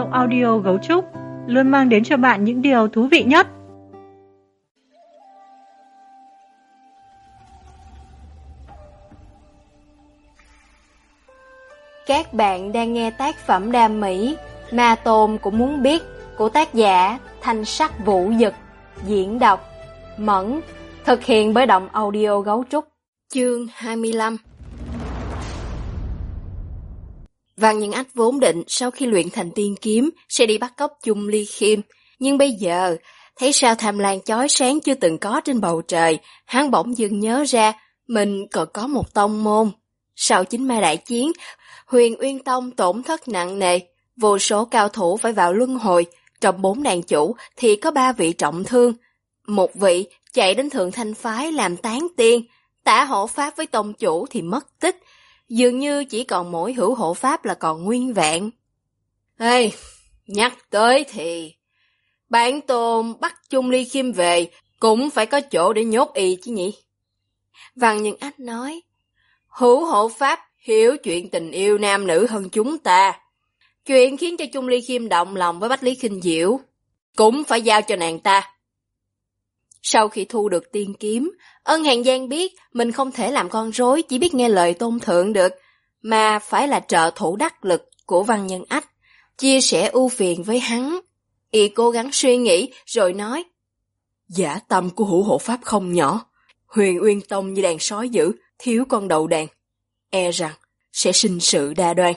audio Gấu Trúc luôn mang đến cho bạn những điều thú vị nhất. Các bạn đang nghe tác phẩm đam mỹ Ma Tôn Cũng Muốn Biết của tác giả Thanh Sắc Vũ Dực, diễn đọc Mẫn, thực hiện bởi Động Audio Gấu Trúc. Chương 25. Văn Nhân Ách vốn định sau khi luyện thành tiên kiếm sẽ đi bắt cóc Chung Ly Khiêm, nhưng bây giờ thấy sao tham lam chói sáng chưa từng có trên bầu trời, hắn bỗng dưng nhớ ra mình còn có một tông môn. Sau Chính Ma đại chiến, Huyền Uyên Tông tổn thất nặng nề, vô số cao thủ phải vào luân hồi, trong 4 đàn chủ thì có 3 vị trọng thương, một vị chạy đến Thượng Thanh Phái làm tán tiên, Tả Hộ Pháp với tông chủ thì mất tích, dường như chỉ còn mỗi Hữu Hộ Pháp là còn nguyên vẹn. Ê, nhắc tới thì bản tôn bắt Chung Ly Khiêm về cũng phải có chỗ để nhốt y chứ nhỉ? Văn Nhân Ách nói, Hữu Hộ Pháp hiểu chuyện tình yêu nam nữ hơn chúng ta. Chuyện khiến cho Chung Ly Khiêm động lòng với Bách Lý Khinh Diệu cũng phải giao cho nàng ta. Sau khi thu được tiên kiếm, Ân Hàn Giang biết mình không thể làm con rối chỉ biết nghe lời tôn thượng được, mà phải là trợ thủ đắc lực của Văn Nhân Ách, chia sẻ ưu phiền với hắn. Y cố gắng suy nghĩ rồi nói, dã tâm của Hữu Hộ Pháp không nhỏ, Huyền Uyên Tông như đàn sói dữ, thiếu con đầu đàn, e rằng sẽ sinh sự đa đoan.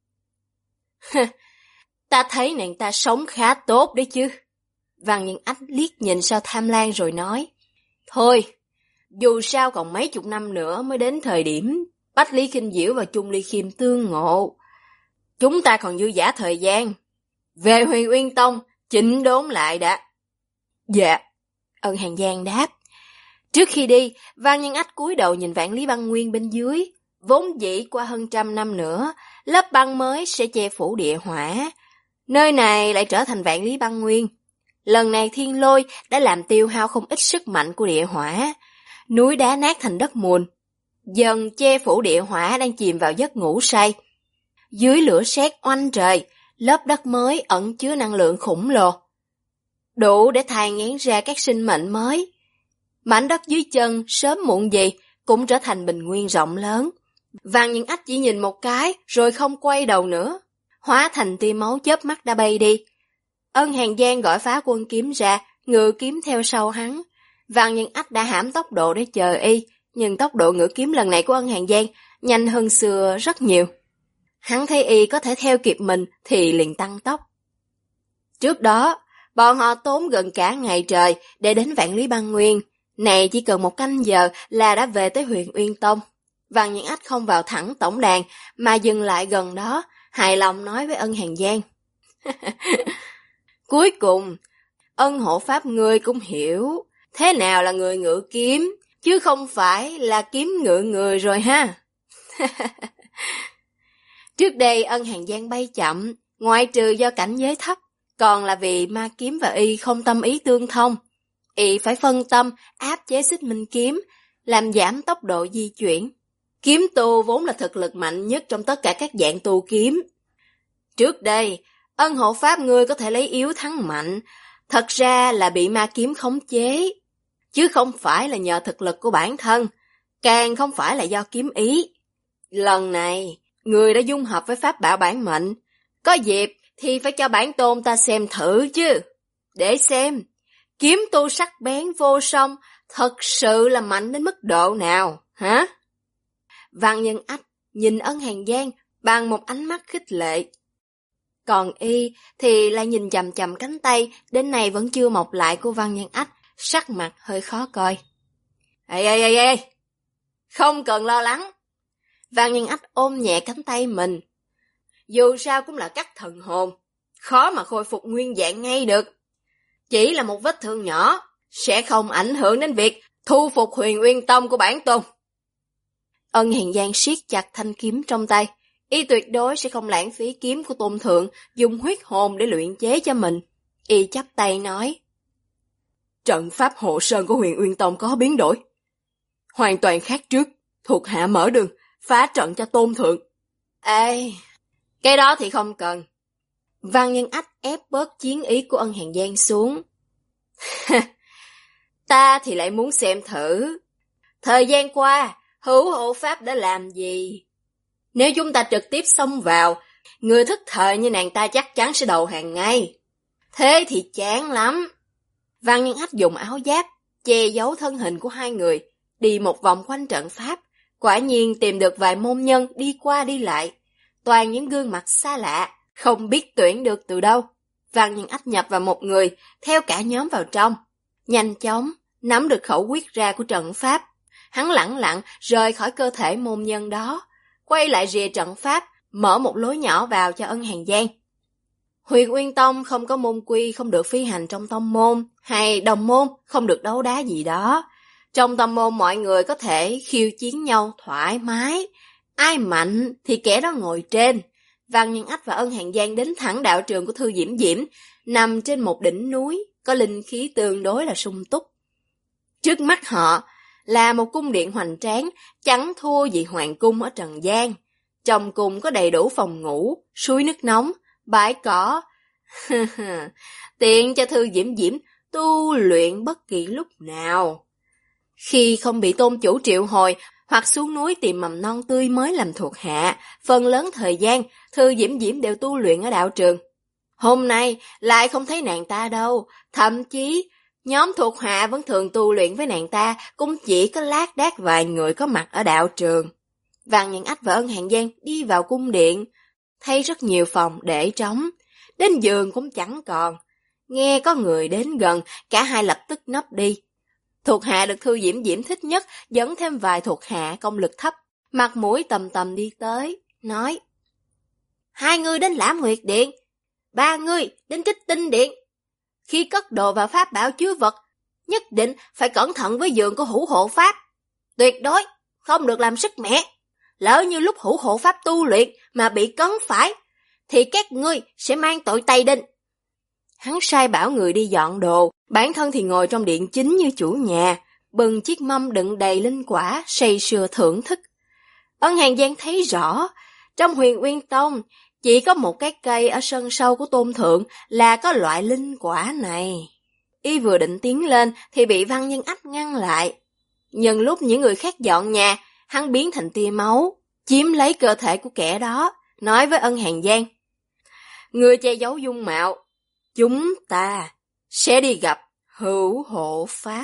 Ta thấy nàng ta sống khá tốt đấy chứ. Văn Nhân Ách liếc nhìn Sao Tham Lan rồi nói, thôi, dù sao còn mấy chục năm nữa mới đến thời điểm Bách Lý Khinh Diệu và Chung Ly Khiêm tương ngộ. Chúng ta còn dư dả thời gian. Về Huyền Uyên Tông, chỉnh đốn lại đã. Dạ, Ân Hàn Giang đáp. Trước khi đi, Văn Nhân Ách cúi đầu nhìn Vạn Lý Băng Nguyên bên dưới. Vốn dĩ qua hơn 100 năm nữa, lớp băng mới sẽ che phủ địa hỏa. Nơi này lại trở thành Vạn Lý Băng Nguyên. Lần này thiên lôi đã làm tiêu hao không ít sức mạnh của địa hỏa. Núi đá nát thành đất mùn. Dần che phủ địa hỏa đang chìm vào giấc ngủ say. Dưới lửa sét oanh trời, lớp đất mới ẩn chứa năng lượng khổng lồ, đủ để thai nghén ra các sinh mệnh mới. Mảnh đất dưới chân sớm muộn gì cũng trở thành bình nguyên rộng lớn. Văn Nhân Ách chỉ nhìn một cái rồi không quay đầu nữa, hóa thành tia máu chớp mắt đã bay đi. Ân Hàn Giang gọi Phá Quân kiếm ra, ngự kiếm theo sau hắn. Văn Nhân Ách đã hãm tốc độ để chờ y, nhưng tốc độ ngự kiếm lần này của Ân Hàn Giang nhanh hơn xưa rất nhiều. Hắn thấy y có thể theo kịp mình thì liền tăng tốc. Trước đó, bọn họ tốn gần cả ngày trời để đến Vạn Lý Băng Nguyên. Này chỉ cần 1 canh giờ là đã về tới Huyền Uyên Tông. Văn Nhân Ách không vào thẳng tổng đàn mà dừng lại gần đó, hài lòng nói với Ân Hàn Giang. Cuối cùng, Ân Hộ Pháp ngươi cũng hiểu thế nào là người ngự kiếm, chứ không phải là kiếm ngự người rồi ha. Trước đây Ân Hàn Giang bay chậm, ngoại trừ do cảnh giới thấp, còn là vì ma kiếm và y không tâm ý tương thông. Y phải phân tâm áp chế Xích Minh kiếm, làm giảm tốc độ di chuyển. Kiếm tu vốn là thực lực mạnh nhất trong tất cả các dạng tu kiếm. Trước đây, Ân Hộ Pháp ngươi có thể lấy yếu thắng mạnh, thật ra là bị ma kiếm khống chế, chứ không phải là nhờ thực lực của bản thân, càng không phải là do kiếm ý. Lần này, ngươi đã dung hợp với pháp bảo bản mệnh, có dịp thì phải cho bản tôn ta xem thử chứ, để xem kiếm tu sắc bén vô song thật sự là mạnh đến mức độ nào, hả? Văn Nhân Ách nhìn Ân Hàn Giang bằng một ánh mắt khích lệ. Còn y thì lại nhìn chằm chằm cánh tay đến nay vẫn chưa mọc lại của Văn Nhân Ách, sắc mặt hơi khó coi. Ê, không cần lo lắng. Văn Nhân Ách ôm nhẹ cánh tay mình. Dù sao cũng là cắt thần hồn, khó mà khôi phục nguyên dạng ngay được. Chỉ là một vết thương nhỏ, sẽ không ảnh hưởng đến việc thu phục Huyền Uyên Tông của bản tôn. Ân Hàn Giang siết chặt thanh kiếm trong tay, y tuyệt đối sẽ không lãng phí kiếm của tôn thượng dùng huyết hồn để luyện chế cho mình. Y chắp tay nói, trận pháp hộ sơn của Huyền Uyên Tông có biến đổi, hoàn toàn khác trước, thuộc hạ mở đường phá trận cho tôn thượng. Ê, cái đó thì không cần. Văn Nhân Ách ép bớt chiến ý của Ân Hàn Giang xuống. Ta thì lại muốn xem thử. Thời gian qua, hữu hộ pháp đã làm gì? Nếu chúng ta trực tiếp xông vào, người thức thời như nàng ta chắc chắn sẽ đầu hàng ngay. Thế thì chán lắm. Văn Nhân Ách dùng áo giáp, che giấu thân hình của hai người, đi một vòng quanh trận pháp. Quả nhiên tìm được vài môn nhân đi qua đi lại. Toàn những gương mặt xa lạ, không biết tuyển được từ đâu. Văn Nhân Ách nhập vào một người, theo cả nhóm vào trong. Nhanh chóng, nắm được khẩu quyết ra của trận pháp. Hắn lẳng lặng rời khỏi cơ thể môn nhân đó, quay lại rìa trận pháp, mở một lối nhỏ vào cho Ân Hàn Giang. Huyền Uyên Tông không có môn quy không được phi hành trong tông môn, hay đồng môn không được đấu đá gì đó. Trong tông môn mọi người có thể khiêu chiến nhau thoải mái, ai mạnh thì kẻ đó ngồi trên. Văn Nhân Ách và Ân Hàn Giang đến thẳng đạo trường của Thư Diễm Diễm, nằm trên một đỉnh núi, có linh khí tương đối là sung túc. Trước mắt họ là một cung điện hoành tráng, chẳng thua gì hoàng cung ở Trần gian. Trong cung có đầy đủ phòng ngủ, suối nước nóng, bãi cỏ. Tiện cho Thư Diễm Diễm tu luyện bất kỳ lúc nào. Khi không bị tôn chủ triệu hồi hoặc xuống núi tìm mầm non tươi mới làm thuộc hạ, phần lớn thời gian Thư Diễm Diễm đều tu luyện ở đạo trường. Hôm nay lại không thấy nàng ta đâu, thậm chí nhóm thuộc hạ vẫn thường tu luyện với nàng ta, cũng chỉ có lác đác vài người có mặt ở đạo trường. Văn Nhân Ách và Ân Hàn Giang đi vào cung điện, thấy rất nhiều phòng để trống, đến giường cũng chẳng còn. Nghe có người đến gần, cả hai lập tức nấp đi. Thuộc hạ được Thư Diễm Diễm thích nhất, dẫn thêm vài thuộc hạ công lực thấp, mặt mũi tầm tầm đi tới, nói: hai người đến Lãm Nguyệt Điện, ba người đến Trích Tinh Điện. Khi cất đồ vào pháp bảo chứa vật, nhất định phải cẩn thận với giường của hữu hộ pháp. Tuyệt đối không được làm sức mẻ. Lỡ như lúc hữu hộ pháp tu luyện mà bị cấn phải, thì các ngươi sẽ mang tội Tây Đinh. Hắn sai bảo người đi dọn đồ, bản thân thì ngồi trong điện chính như chủ nhà, bưng chiếc mâm đựng đầy linh quả, say sưa thưởng thức. Ân Hàn Giang thấy rõ, trong Huyền Uyên Tông chỉ có một cái cây ở sân sau của Tôn Thượng là có loại linh quả này. Y vừa định tiến lên thì bị Văn Nhân Ách ngăn lại. Nhân lúc những người khác dọn nhà, hắn biến thành tia máu, chiếm lấy cơ thể của kẻ đó, nói với Ân Hàn Giang: người che giấu dung mạo, chúng ta sẽ đi gặp hữu hộ pháp.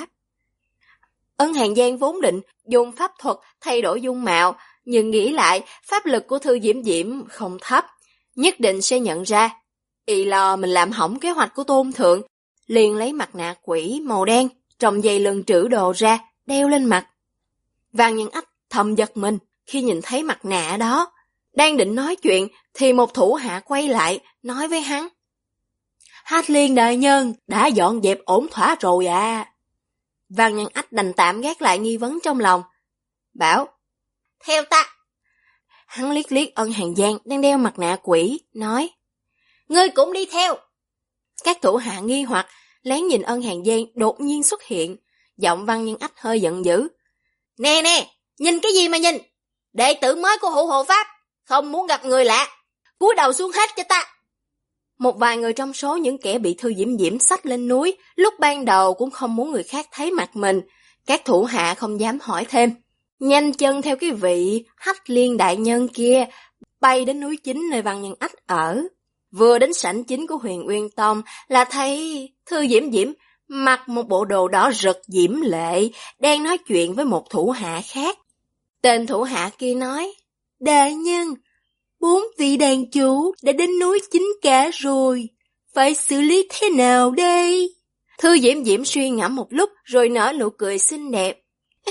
Ân Hàn Giang vốn định dùng pháp thuật thay đổi dung mạo, nhưng nghĩ lại pháp lực của Thư Diễm Diễm không thấp, nhất định sẽ nhận ra. Y lo mình làm hỏng kế hoạch của Tôn Thượng, liền lấy mặt nạ quỷ màu đen trong dây lưng trữ đồ ra, đeo lên mặt. Văn Nhân Ách thầm giật mình khi nhìn thấy mặt nạ đó. Đang định nói chuyện thì một thủ hạ quay lại nói với hắn: Hách Liên đại nhân đã dọn dẹp ổn thỏa rồi à. Văn Nhân Ách đành tạm gác lại nghi vấn trong lòng, bảo: theo ta. Hắn liếc liếc Ân Hàn Giang đang đeo mặt nạ quỷ, nói: ngươi cũng đi theo. Các thủ hạ nghi hoặc lén nhìn Ân Hàn Giang đột nhiên xuất hiện, giọng Văn Nhân Ách hơi giận dữ: nè nè, nhìn cái gì mà nhìn? Đệ tử mới của hữu hộ pháp, không muốn gặp người lạ, cúi đầu xuống hết cho ta. Một vài người trong số những kẻ bị Thư Diễm Diễm xách lên núi, lúc ban đầu cũng không muốn người khác thấy mặt mình. Các thủ hạ không dám hỏi thêm, nhanh chân theo cái vị Hách Liên đại nhân kia, bay đến núi chính nơi Văn Nhân Ách ở. Vừa đến sảnh chính của Huyền Uyên Tông là thấy Thư Diễm Diễm mặc một bộ đồ đỏ rực diễm lệ, đang nói chuyện với một thủ hạ khác. Tên thủ hạ kia nói: đại nhân, 4 vị đàn chủ đã đến núi chính cả rồi, phải xử lý thế nào đây? Thư Diễm Diễm suy ngẫm một lúc rồi nở nụ cười xinh đẹp.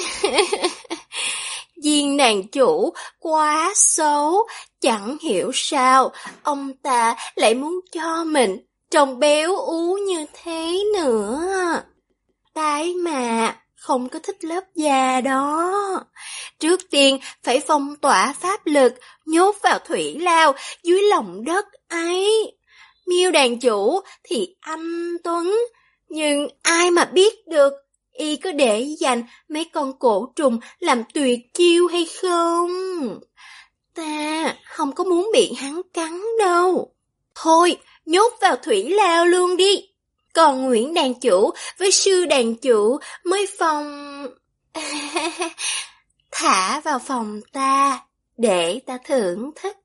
Viên đàn chủ quá xấu, chẳng hiểu sao ông ta lại muốn cho mình trông béo ú như thế nữa. Cái mà không có thích lớp da đó. Trước tiên phải phong tỏa pháp lực, nhốt vào thủy lao dưới lòng đất ấy. Miêu đàn chủ thì anh tuấn, nhưng ai mà biết được y có để dành mấy con cổ trùng làm tuyệt chiêu hay không? Ta không có muốn bị hắn cắn đâu. Thôi, nhốt vào thủy lao luôn đi. Còn Nguyễn đàn chủ với sư đàn chủ mới phòng... Thả vào phòng ta, để ta thưởng thức.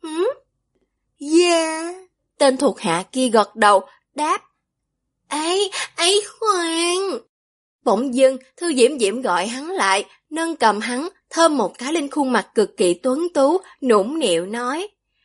Yeah. Tên thuộc hạ kia gật đầu, đáp. Ấy khoan. Bỗng dưng, Thư Diễm Diễm gọi hắn lại, nâng cầm hắn, thơm một cái lên khuôn mặt cực kỳ tuấn tú, nũng nịu nói.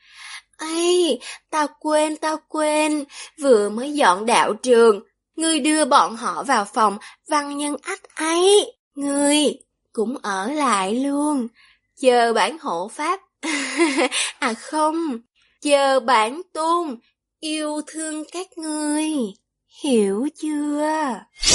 Tao quên, vừa mới dọn đạo trường, ngươi đưa bọn họ vào phòng văn nhân ách ấy, ngươi cũng ở lại luôn, chờ bản hộ pháp, không, chờ bản tôn, yêu thương các ngươi, hiểu chưa?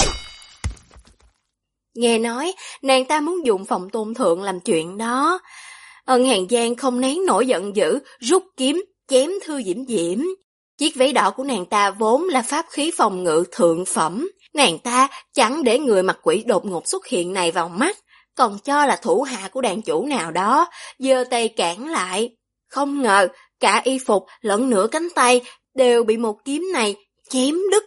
Nghe nói, nàng ta muốn dùng phòng tôn thượng làm chuyện đó. Ân Hàn Giang không nén nổi giận dữ, rút kiếm, chém Thư Diễm Diễm. Chiếc váy đỏ của nàng ta vốn là pháp khí phòng ngự thượng phẩm. Nàng ta chẳng để người mặt quỷ đột ngột xuất hiện này vào mắt, còn cho là thủ hạ của đàn chủ nào đó, giơ tay cản lại. Không ngờ, cả y phục lẫn nửa cánh tay đều bị một kiếm này chém đứt.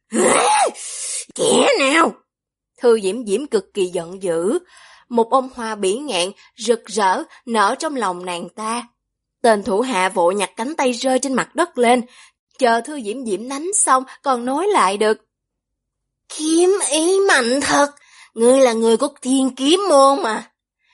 Kẻ nào? Thư Diễm Diễm cực kỳ giận dữ. Một bông hoa bỉ ngạn rực rỡ nở trong lòng nàng ta. Tên thủ hạ vội nhặt cánh tay rơi trên mặt đất lên, chờ Thư Diễm Diễm đánh xong còn nói lại được. Kiếm ý mạnh thật, ngươi là người của Thiên Kiếm môn mà.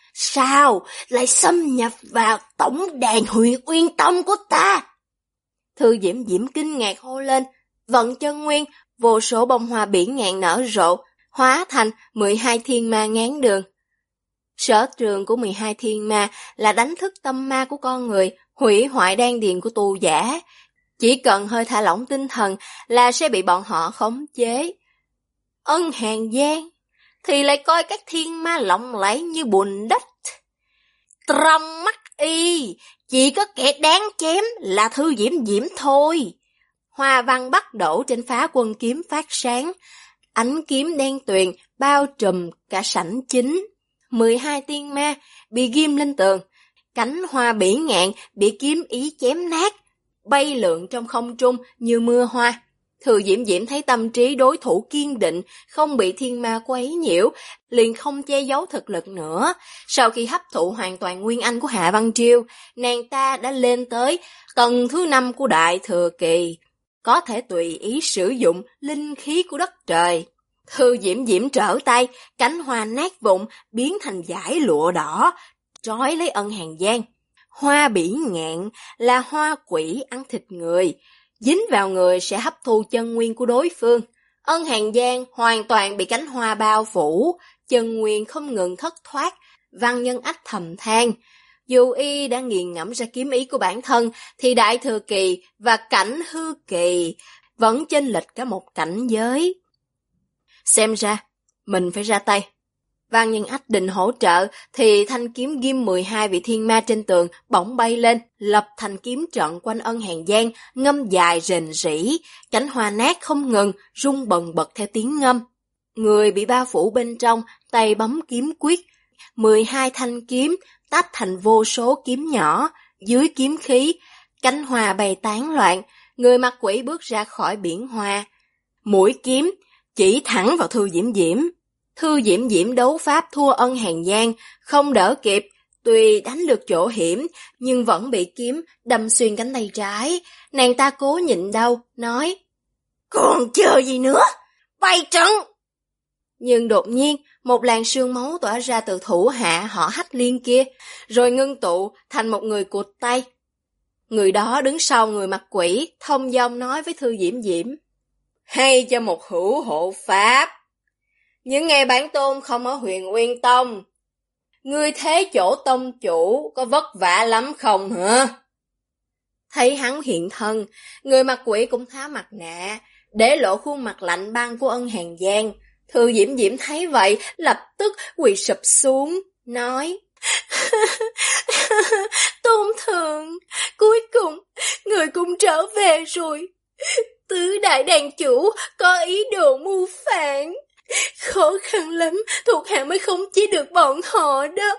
Sao lại xâm nhập vào tổng đàn Huyền Uyên Tông của ta? Thư Diễm Diễm kinh ngạc hô lên, vận chân nguyên, vô số bông hoa bỉ ngạn nở rộ, hóa thành 12 thiên ma ngán đường. Sở trường của 12 thiên ma là đánh thức tâm ma của con người, hủy hoại đan điền của tu giả. Chỉ cần hơi thả lỏng tinh thần là sẽ bị bọn họ khống chế. Ân Hàn Giang thì lại coi các thiên ma lộng lẫy như bùn đất. Trong mắt y, chỉ có kẻ đáng chém là Thư Diễm Diễm thôi. Hoa văn bắt đổ trên phá quân kiếm phát sáng, ánh kiếm đen tuyền bao trùm cả sảnh chính. 12 tiên ma bị ghim lên tường, cánh hoa bỉ ngạn bị kiếm ý chém nát, bay lượn trong không trung như mưa hoa. Thư Diễm Diễm thấy tâm trí đối thủ kiên định, không bị thiên ma quấy nhiễu, liền không che giấu thực lực nữa. Sau khi hấp thụ hoàn toàn nguyên anh của Hạ Văn Triêu, nàng ta đã lên tới tầng thứ 5 của Đại Thừa Kỳ, có thể tùy ý sử dụng linh khí của đất trời. Thư Diễm Diễm trở tay, cánh hoa nát vụn biến thành dải lụa đỏ, trói lấy Ân Hàn Giang. Hoa bỉ ngạn là hoa quỷ ăn thịt người, dính vào người sẽ hấp thu chân nguyên của đối phương. Ân Hàn Giang hoàn toàn bị cánh hoa bao phủ, chân nguyên không ngừng thất thoát. Văn Nhân Ách thầm than, dù y đã nghiền ngẫm ra kiếm ý của bản thân, thì Đại Thừa Kỳ và cảnh hư kỳ vẫn chênh lệch cả một cảnh giới. Xem ra, mình phải ra tay. Văn Nhân Ách định hỗ trợ, thì thanh kiếm ghim 12 vị thiên ma trên tường bỗng bay lên, lập thành kiếm trận quanh Ân Hàn Giang, ngâm dài rền rĩ, cánh hoa nát không ngừng, rung bần bật theo tiếng ngâm. Người bị bao phủ bên trong, tay bấm kiếm quyết, 12 thanh kiếm tách thành vô số kiếm nhỏ, dưới kiếm khí, cánh hoa bay tán loạn, người mặc quỷ bước ra khỏi biển hoa. Mũi kiếm chỉ thẳng vào Thư Diễm Diễm. Thư Diễm Diễm đấu pháp thua Ân Hàn Giang, không đỡ kịp, tuy đánh được chỗ hiểm, nhưng vẫn bị kiếm đâm xuyên cánh tay trái. Nàng ta cố nhịn đau, nói, còn chờ gì nữa, bay trận! Nhưng đột nhiên, một làn sương máu tỏa ra từ thủ hạ họ Hách Liên kia, rồi ngưng tụ thành một người cụt tay. Người đó đứng sau người mặc quỷ, thông dong nói với Thư Diễm Diễm, hay cho một hữu hộ pháp. Những ngày bản tôn không ở Huyền Uyên Tông, ngươi thế chỗ tông chủ có vất vả lắm không hả? Thấy hắn hiện thân, người mặc quỷ cũng tháo mặt nạ, để lộ khuôn mặt lạnh băng của Ân Hàn Giang. Thư Diễm Diễm thấy vậy, lập tức quỳ sụp xuống, nói, Tôn thượng, cuối cùng, người cũng trở về rồi. Tứ đại đàn chủ có ý đồ mưu phản. Khó khăn lắm, thuộc hạ mới khống chế được bọn họ đó.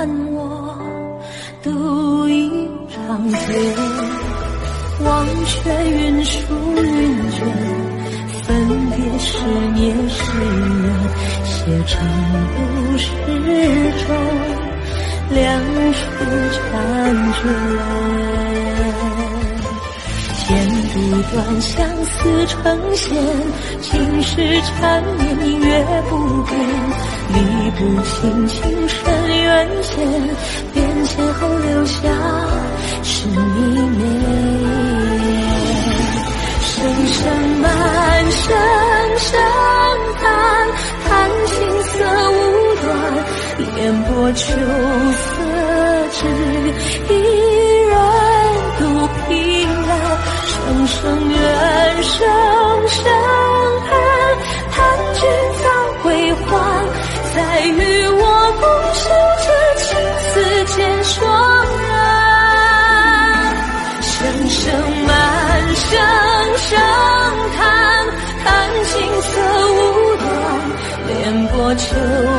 我独饮长醉，忘却云舒云卷，分别是孽是缘，写成故事中两处婵娟。剪不断，相思成线，情是缠绵月不变，理不清情深缘浅，变迁后留下是一面。声声满声声叹，叹情色无端，烟波秋色只一人独凭栏。声声怨，声声叹，叹君早归还，再与我共守这情丝渐霜染。声声满，声声叹，叹情色无端，莲波秋